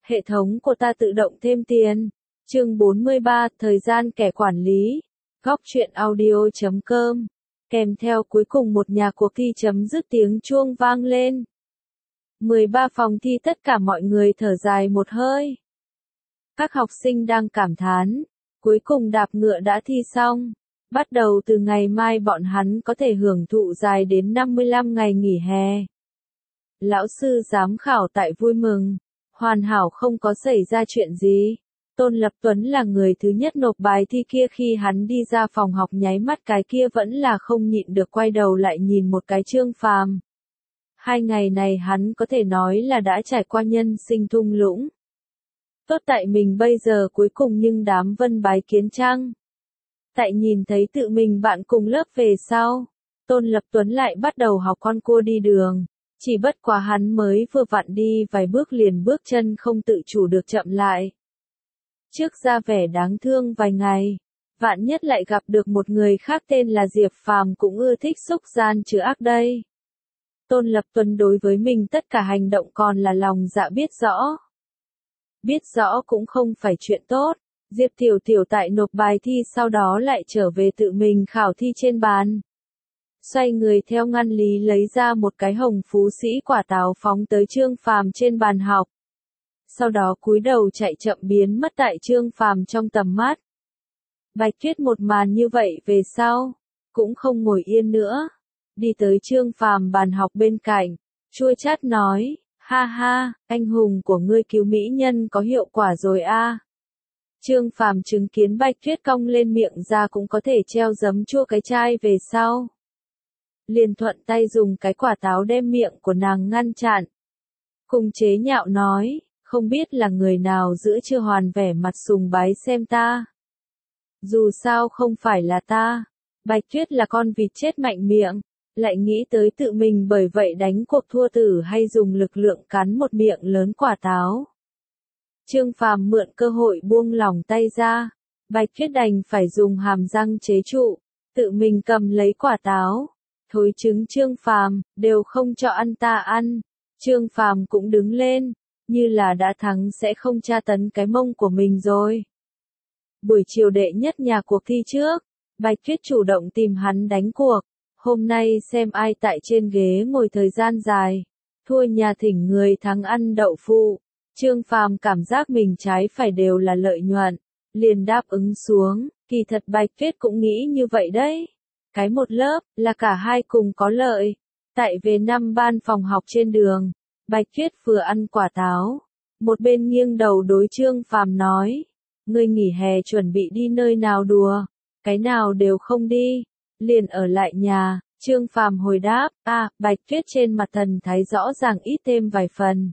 Hệ thống của ta tự động thêm tiền. Chương 43, thời gian kẻ quản lý. Góc truyện audio.com. Kèm theo cuối cùng một nhà cuộc thi chấm dứt tiếng chuông vang lên. 13 phòng thi tất cả mọi người thở dài một hơi. Các học sinh đang cảm thán, cuối cùng đạp ngựa đã thi xong. Bắt đầu từ ngày mai bọn hắn có thể hưởng thụ dài đến 55 ngày nghỉ hè. Lão sư giám khảo tại vui mừng, hoàn hảo không có xảy ra chuyện gì. Tôn Lập Tuấn là người thứ nhất nộp bài thi kia, khi hắn đi ra phòng học nháy mắt cái kia vẫn là không nhịn được quay đầu lại nhìn một cái Trương Phàm. 2 ngày này hắn có thể nói là đã trải qua nhân sinh thung lũng. Tốt tại mình bây giờ cuối cùng nhưng đám vân bái kiến trăng. Tại nhìn thấy tự mình bạn cùng lớp về sau, Tôn Lập Tuấn lại bắt đầu học con cua đi đường. Chỉ bất quá hắn mới vừa vặn đi vài bước liền bước chân không tự chủ được chậm lại. Trước ra vẻ đáng thương vài ngày, vạn nhất lại gặp được một người khác tên là Diệp Phàm cũng ưa thích xúc gian trừ ác đây. Tôn Lập Tuấn đối với mình tất cả hành động còn là lòng dạ biết rõ. Biết rõ cũng không phải chuyện tốt. Diệp Tiểu Tiểu tại nộp bài thi sau đó lại trở về tự mình khảo thi trên bàn. Xoay người theo ngăn lý lấy ra một cái hồng phú sĩ quả táo phóng tới Trương Phàm trên bàn học. Sau đó cúi đầu chạy chậm biến mất tại Trương Phàm trong tầm mắt. Bạch Tuyết một màn như vậy về sau, cũng không ngồi yên nữa. Đi tới Trương Phàm bàn học bên cạnh, chua chát nói, ha ha, anh hùng của ngươi cứu mỹ nhân có hiệu quả rồi a. Trương Phàm chứng kiến Bạch Tuyết cong lên miệng ra cũng có thể treo giấm chua cái chai về sau. Liền thuận tay dùng cái quả táo đem miệng của nàng ngăn chặn. Cùng chế nhạo nói, không biết là người nào giữa chưa hoàn vẻ mặt sùng bái xem ta. Dù sao không phải là ta. Bạch Tuyết là con vịt chết mạnh miệng, lại nghĩ tới tự mình bởi vậy đánh cuộc thua tử hay dùng lực lượng cắn một miệng lớn quả táo. Trương Phàm mượn cơ hội buông lỏng tay ra, Bạch Tuyết đành phải dùng hàm răng chế trụ, tự mình cầm lấy quả táo. Thối trứng Trương Phàm, đều không cho ăn ta ăn. Trương Phàm cũng đứng lên, như là đã thắng sẽ không tra tấn cái mông của mình rồi. Buổi chiều đệ nhất nhà cuộc thi trước, Bạch Tuyết chủ động tìm hắn đánh cuộc. Hôm nay xem ai tại trên ghế ngồi thời gian dài, thua nhà thỉnh người thắng ăn đậu phụ. Trương Phàm cảm giác mình trái phải đều là lợi nhuận, liền đáp ứng xuống. Kỳ thật Bạch Tuyết cũng nghĩ như vậy đấy. Cái một lớp, là cả hai cùng có lợi. Tại về năm ban phòng học trên đường, Bạch Tuyết vừa ăn quả táo, một bên nghiêng đầu đối Trương Phàm nói, ngươi nghỉ hè chuẩn bị đi nơi nào đùa, cái nào đều không đi, liền ở lại nhà. Trương Phàm hồi đáp, Bạch Tuyết trên mặt thần thái rõ ràng ít thêm vài phần.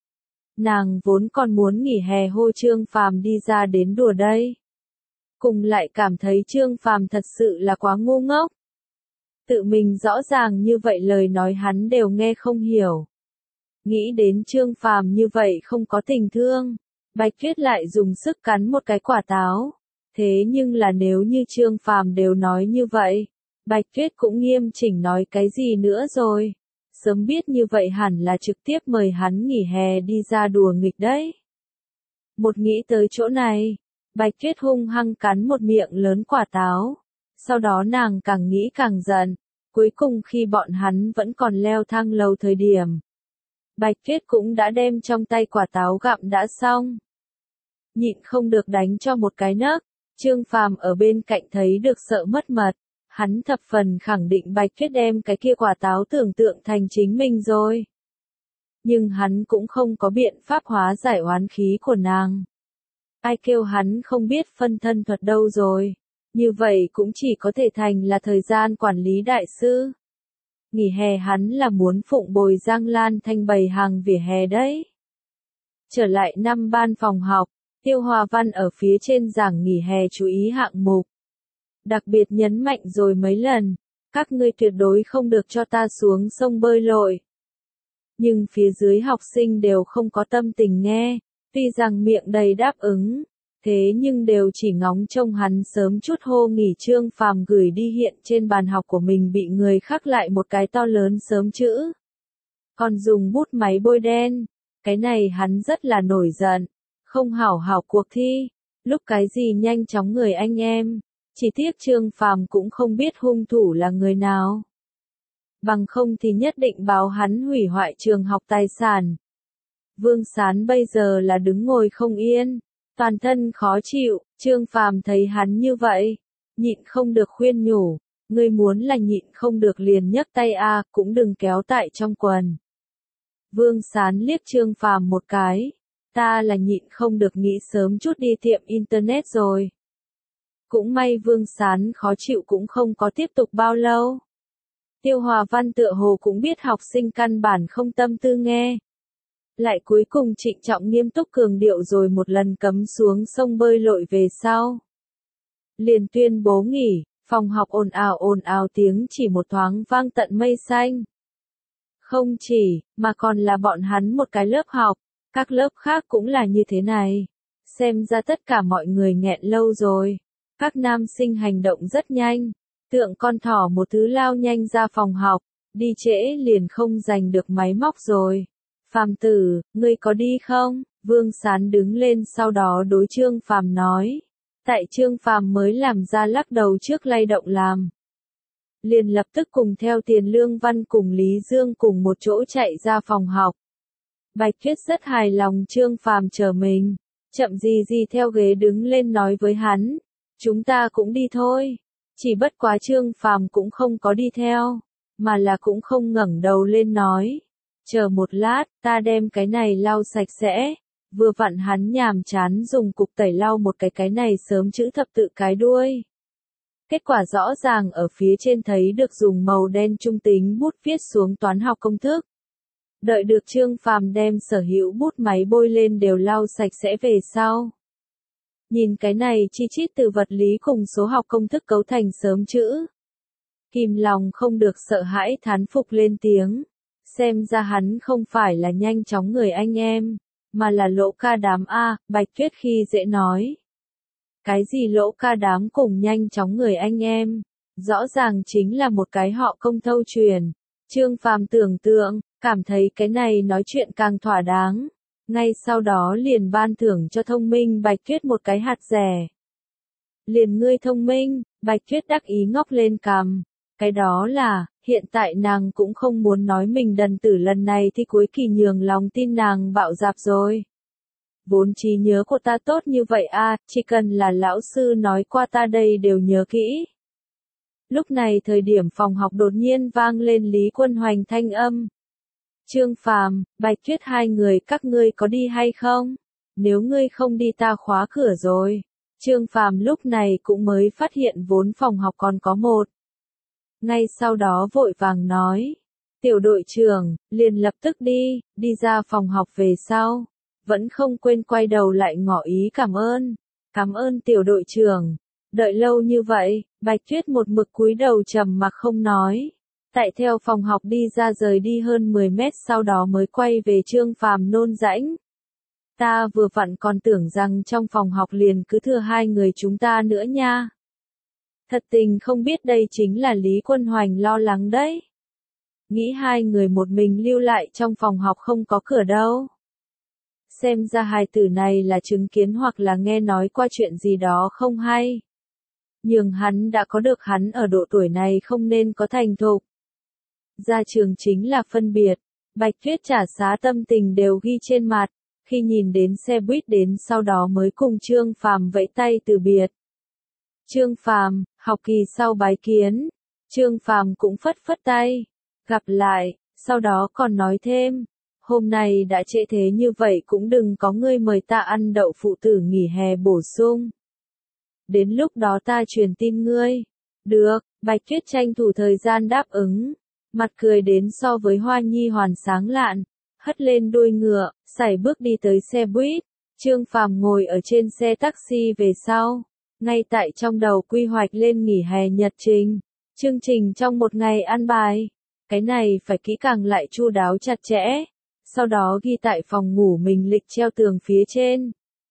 Nàng vốn còn muốn nghỉ hè hô Trương Phàm đi ra đến đùa đây. Cùng lại cảm thấy Trương Phàm thật sự là quá ngu ngốc. Tự mình rõ ràng như vậy lời nói hắn đều nghe không hiểu. Nghĩ đến Trương Phàm như vậy không có tình thương, Bạch Tuyết lại dùng sức cắn một cái quả táo. Thế nhưng là nếu như Trương Phàm đều nói như vậy, Bạch Tuyết cũng nghiêm chỉnh nói cái gì nữa rồi. Sớm biết như vậy hẳn là trực tiếp mời hắn nghỉ hè đi ra đùa nghịch đấy. Một nghĩ tới chỗ này, Bạch Tuyết hung hăng cắn một miệng lớn quả táo. Sau đó nàng càng nghĩ càng giận. Cuối cùng khi bọn hắn vẫn còn leo thang lầu thời điểm, Bạch Tuyết cũng đã đem trong tay quả táo gặm đã xong. Nhịn không được đánh cho một cái nấc. Trương Phàm ở bên cạnh thấy được sợ mất mật. Hắn thập phần khẳng định Bạch Tuyết đem cái kia quả táo tưởng tượng thành chính mình rồi. Nhưng hắn cũng không có biện pháp hóa giải oán khí của nàng. Ai kêu hắn không biết phân thân thuật đâu rồi. Như vậy cũng chỉ có thể thành là thời gian quản lý đại sư. Nghỉ hè hắn là muốn phụng bồi Giang Lan Thanh bày hàng vỉa hè đấy. Trở lại năm ban phòng học, Tiêu Hòa Văn ở phía trên giảng nghỉ hè chú ý hạng mục. Đặc biệt nhấn mạnh rồi mấy lần, các ngươi tuyệt đối không được cho ta xuống sông bơi lội. Nhưng phía dưới học sinh đều không có tâm tình nghe, tuy rằng miệng đầy đáp ứng, thế nhưng đều chỉ ngóng trông hắn sớm chút hô nghỉ. Trương Phàm gửi đi hiện trên bàn học của mình bị người khắc lại một cái to lớn sớm chữ. Còn dùng bút máy bôi đen, Cái này hắn rất là nổi giận, không hảo hảo cuộc thi, lúc cái gì nhanh chóng người anh em, chỉ tiếc Trương Phàm cũng không biết hung thủ là người nào. Bằng không thì nhất định báo hắn hủy hoại trường học tài sản. Vương Sán bây giờ là đứng ngồi không yên, toàn thân khó chịu, Trương Phàm thấy hắn như vậy, nhịn không được khuyên nhủ, ngươi muốn là nhịn không được liền nhấc tay a, cũng đừng kéo tại trong quần. Vương Sán liếc Trương Phàm một cái, ta là nhịn không được nghĩ sớm chút đi tiệm internet rồi. Cũng may Vương Sán khó chịu cũng không có tiếp tục bao lâu. Tiêu Hòa Văn tựa hồ cũng biết học sinh căn bản không tâm tư nghe. Lại cuối cùng trịnh trọng nghiêm túc cường điệu rồi một lần cấm xuống sông bơi lội về sau. Liền tuyên bố nghỉ, phòng học ồn ào tiếng chỉ một thoáng vang tận mây xanh. Không chỉ, mà còn là bọn hắn một cái lớp học, các lớp khác cũng là như thế này. Xem ra tất cả mọi người nghẹn lâu rồi. Các nam sinh hành động rất nhanh, tượng con thỏ một thứ lao nhanh ra phòng học, đi trễ liền không giành được máy móc rồi. Phàm tử, ngươi có đi không? Vương Sán đứng lên sau đó đối Trương Phàm nói. Tại Trương Phàm mới làm ra lắc đầu trước lay động làm. Liền lập tức cùng theo Tiền Lương Văn cùng Lý Dương cùng một chỗ chạy ra phòng học. Bạch Tuyết rất hài lòng Trương Phàm chờ mình, chậm gì theo ghế đứng lên nói với hắn, chúng ta cũng đi thôi. Chỉ bất quá Trương Phàm cũng không có đi theo, mà là cũng không ngẩng đầu lên nói, chờ một lát, ta đem cái này lau sạch sẽ. Vừa vặn hắn nhàm chán dùng cục tẩy lau một cái này sớm chữ thập tự cái đuôi. Kết quả rõ ràng ở phía trên thấy được dùng màu đen trung tính bút viết xuống toán học công thức. Đợi được Trương Phàm đem sở hữu bút máy bôi lên đều lau sạch sẽ về sau. Nhìn cái này chi chít từ vật lý cùng số học công thức cấu thành sớm chữ. Kìm lòng không được sợ hãi thán phục lên tiếng. Xem ra hắn không phải là nhanh chóng người anh em, mà là lỗ ca đám A, Bạch Tuyết khi dễ nói. Cái gì lỗ ca đám cùng nhanh chóng người anh em, rõ ràng chính là một cái họ công thâu truyền. Trương Phàm tưởng tượng, cảm thấy cái này nói chuyện càng thỏa đáng. Ngay sau đó liền ban thưởng cho thông minh Bạch Tuyết một cái hạt rẻ. Liền ngươi thông minh, Bạch Tuyết đắc ý ngóc lên cằm. Cái đó là, hiện tại nàng cũng không muốn nói mình đần tử lần này thì cuối kỳ nhường lòng tin nàng bạo dạp rồi. Vốn trí nhớ của ta tốt như vậy à, chỉ cần là lão sư nói qua ta đây đều nhớ kỹ. Lúc này thời điểm phòng học đột nhiên vang lên Lý Quân Hoành thanh âm. Trương Phàm, Bạch Tuyết hai người các ngươi có đi hay không? Nếu ngươi không đi ta khóa cửa rồi. Trương Phàm lúc này cũng mới phát hiện vốn phòng học còn có một. Ngay sau đó vội vàng nói. Tiểu đội trưởng, liền lập tức đi ra phòng học về sau. Vẫn không quên quay đầu lại ngỏ ý cảm ơn. Cảm ơn tiểu đội trưởng. Đợi lâu như vậy, Bạch Tuyết một mực cúi đầu trầm mặc không nói. Tại theo phòng học đi ra rời đi hơn 10 mét sau đó mới quay về Trương Phàm nôn rãnh. Ta vừa vặn còn tưởng rằng trong phòng học liền cứ thừa hai người chúng ta nữa nha. Thật tình không biết đây chính là Lý Quân Hoành lo lắng đấy. Nghĩ hai người một mình lưu lại trong phòng học không có cửa đâu. Xem ra hai tử này là chứng kiến hoặc là nghe nói qua chuyện gì đó không hay. Nhưng hắn đã có được hắn ở độ tuổi này không nên có thành thục. Ra trường chính là phân biệt. Bạch Tuyết trả giá tâm tình đều ghi trên mặt. Khi nhìn đến xe buýt đến sau đó mới cùng Trương Phàm vẫy tay từ biệt. Trương Phàm, học kỳ sau bái kiến. Trương Phàm cũng phất phất tay. Gặp lại, sau đó còn nói thêm. Hôm nay đã trễ thế như vậy cũng đừng có ngươi mời ta ăn đậu phụ tử nghỉ hè bổ sung. Đến lúc đó ta truyền tin ngươi. Được, Bạch Tuyết tranh thủ thời gian đáp ứng. Mặt cười đến so với hoa nhi hoàn sáng lạn. Hất lên đuôi ngựa, sải bước đi tới xe buýt. Trương Phàm ngồi ở trên xe taxi về sau. Ngay tại trong đầu quy hoạch lên nghỉ hè nhật trình. Chương trình trong một ngày ăn bài. Cái này phải kỹ càng lại chu đáo chặt chẽ. Sau đó ghi tại phòng ngủ mình lịch treo tường phía trên.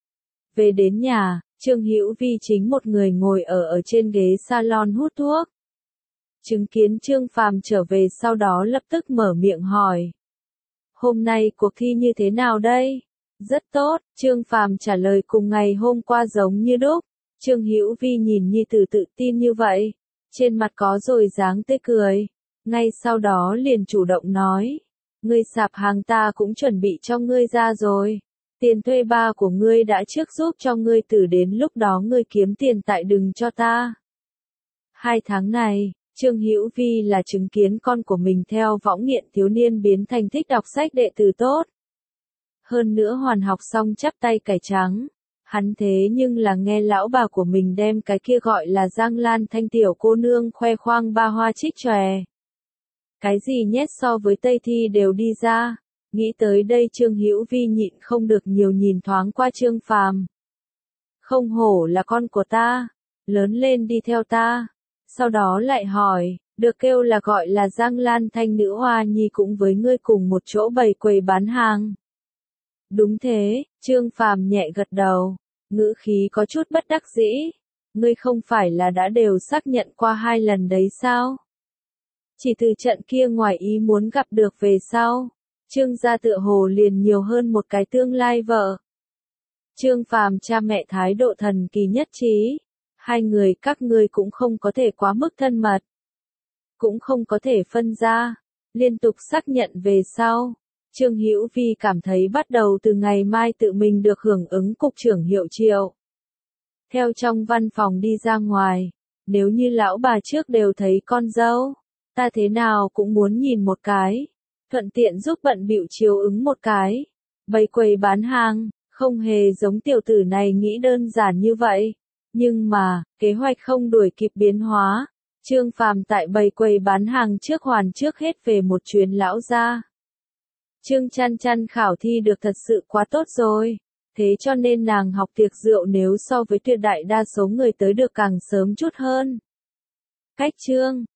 Về đến nhà, Trương Hữu Vi chính một người ngồi ở trên ghế salon hút thuốc. Chứng kiến Trương Phàm trở về sau đó lập tức mở miệng hỏi. Hôm nay cuộc thi như thế nào đây? Rất tốt, Trương Phàm trả lời cùng ngày hôm qua giống như đúc. Trương Hữu Vi nhìn nhi tử tự tin như vậy, trên mặt có rồi dáng tươi cười. Ngay sau đó liền chủ động nói, ngươi sạp hàng ta cũng chuẩn bị cho ngươi ra rồi. Tiền thuê ba của ngươi đã trước giúp cho ngươi từ đến lúc đó ngươi kiếm tiền tại đừng cho ta. 2 tháng này, Trương Hữu Vi là chứng kiến con của mình theo võng nghiện thiếu niên biến thành thích đọc sách đệ tử tốt. Hơn nữa hoàn học xong chắp tay cải trắng. Hắn thế nhưng là nghe lão bà của mình đem cái kia gọi là Giang Lan Thanh tiểu cô nương khoe khoang ba hoa trích tròe. Cái gì nhét so với Tây Thi đều đi ra. Nghĩ tới đây Trương Hữu Vi nhịn không được nhiều nhìn thoáng qua Trương Phàm. Không hổ là con của ta, lớn lên đi theo ta. Sau đó lại hỏi, được kêu là gọi là Giang Lan Thanh nữ hoa nhi cũng với ngươi cùng một chỗ bày quầy bán hàng. Đúng thế, Trương Phàm nhẹ gật đầu, ngữ khí có chút bất đắc dĩ. Ngươi không phải là đã đều xác nhận qua 2 lần đấy sao? Chỉ từ trận kia ngoài ý muốn gặp được về sau, Trương gia tựa hồ liền nhiều hơn một cái tương lai vợ. Trương Phàm cha mẹ thái độ thần kỳ nhất trí. 2 người các ngươi cũng không có thể quá mức thân mật. Cũng không có thể phân ra. Liên tục xác nhận về sau. Trương Hữu Vi cảm thấy bắt đầu từ ngày mai tự mình được hưởng ứng cục trưởng hiệu triệu. Theo trong văn phòng đi ra ngoài. Nếu như lão bà trước đều thấy con dâu, ta thế nào cũng muốn nhìn một cái. Thuận tiện giúp bận bịu chiếu ứng một cái. Bày quầy bán hàng, không hề giống tiểu tử này nghĩ đơn giản như vậy. Nhưng mà, kế hoạch không đuổi kịp biến hóa. Trương Phàm tại bày quầy bán hàng trước hoàn trước hết về một chuyến lão gia. Trương Chăn Chăn khảo thi được thật sự quá tốt rồi. Thế cho nên nàng học tiệc rượu nếu so với tuyệt đại đa số người tới được càng sớm chút hơn. Cách Trương